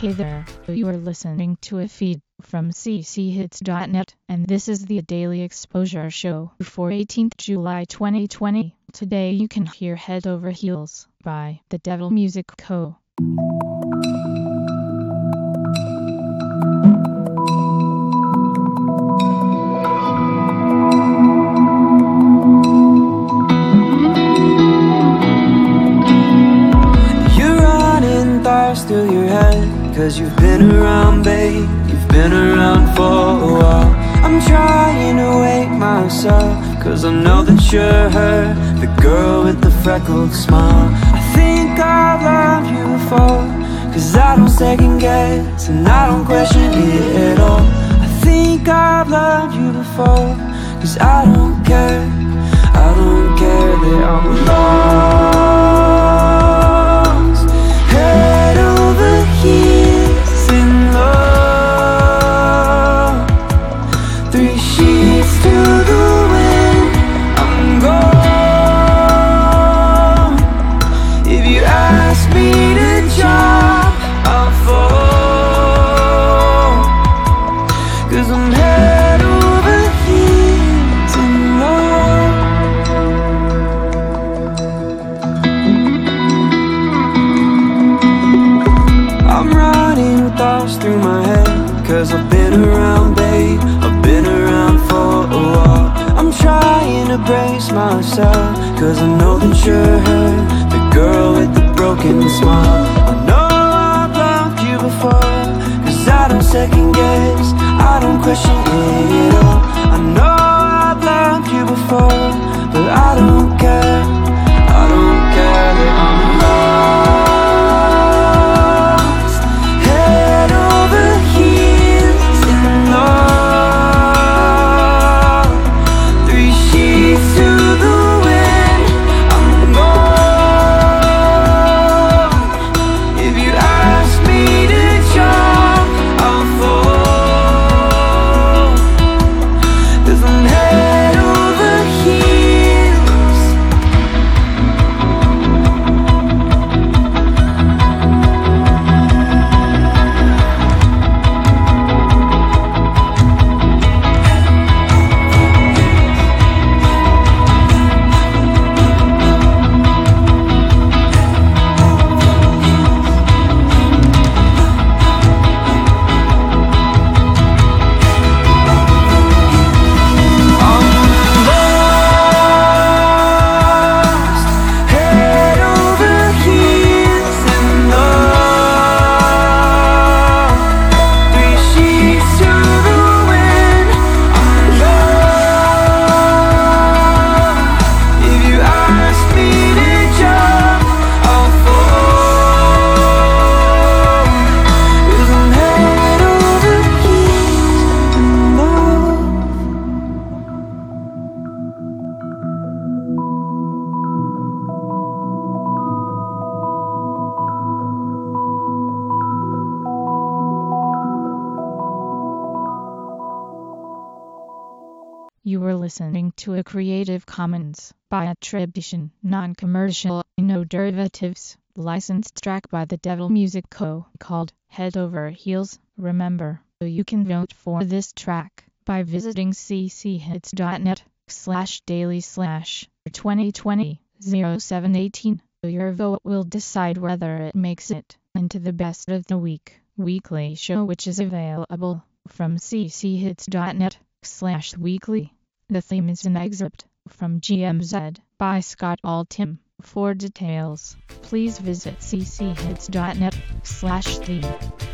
Hey there, you are listening to a feed from cchits.net, and this is the Daily Exposure Show for 18th July 2020. Today you can hear Head Over Heels by The Devil Music Co. Through your head, cause you've been around, babe, you've been around for a while. I'm trying to wake myself, cause I know that you're her, the girl with the freckled smile. I think I've loved you before, cause I don't second guess, and I don't question it at all. I think I've loved you before, cause I don't care that I'm lost. Head over heels in love, 3 sheets to the wind, I'm gone. If you ask me to jump, I'll fall, cause I'm head over heels in love. I'm running with thoughts through my head, cause I've been around, babe, I've been around for a while. I'm trying to brace myself, cause I know that you're her, the girl with the broken smile. I know I've loved you before, cause I don't second guess, I don't question it at all. I know I've loved you before, but I don't care that I'm lost. You were listening to a Creative Commons by attribution, non-commercial, no derivatives, licensed track by The Devil Music Co. called Head Over Heels. Remember, you can vote for this track by visiting cchits.net/daily/2020-0718. Your vote will decide whether it makes it into the Best of the Week weekly show, which is available from cchits.net/weekly. The theme is an excerpt from GMZ by Scott Altham. For details, please visit cchits.net/theme.